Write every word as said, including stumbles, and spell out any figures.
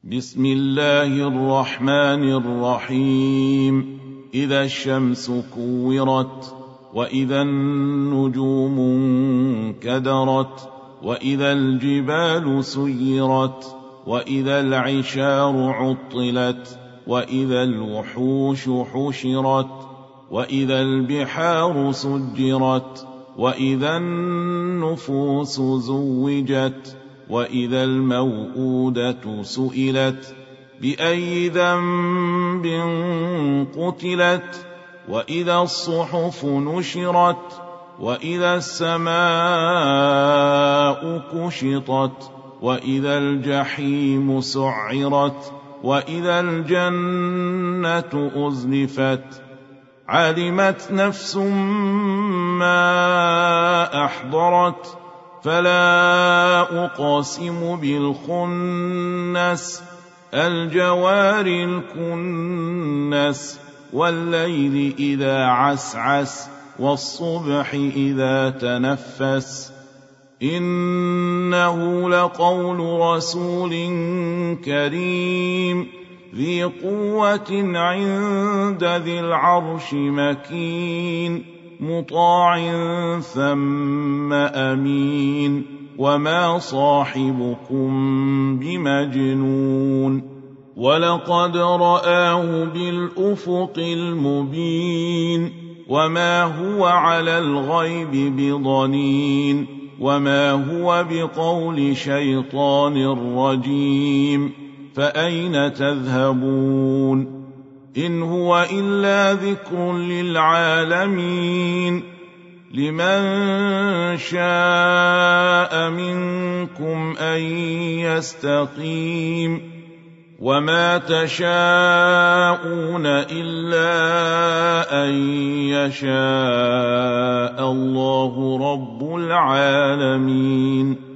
بسم الله الرحمن الرحيم. إذا الشمس كورت، وإذا النجوم انكدرت، وإذا الجبال سيرت، وإذا العشار عطلت، وإذا الوحوش حشرت، وإذا البحار سجرت، وإذا النفوس زوجت، وإذا الموءودة سئلت بأي ذنب قتلت، وإذا الصحف نشرت، وإذا السماء كشطت، وإذا الجحيم سعرت، وإذا الجنة أزلفت. علمت نفس ما أحضرت، فلا أقسم بالخنس الجوار الكنس، والليل إذا عسعس، والصبح إذا تنفس. إنه لقول رسول كريم ذي قوة عند ذي العرش مكين، مطاع ثم أمين، وما صاحبكم بمجنون، ولقد رآه بالأفق المبين، وما هو على الغيب بضنين، وما هو بقول شيطان رجيم. فأين تذهبون؟ إن هو إلا ذكر للعالمين، لمن شاء منكم أن يستقيم، وما تشاءون إلا أن يشاء الله رب العالمين.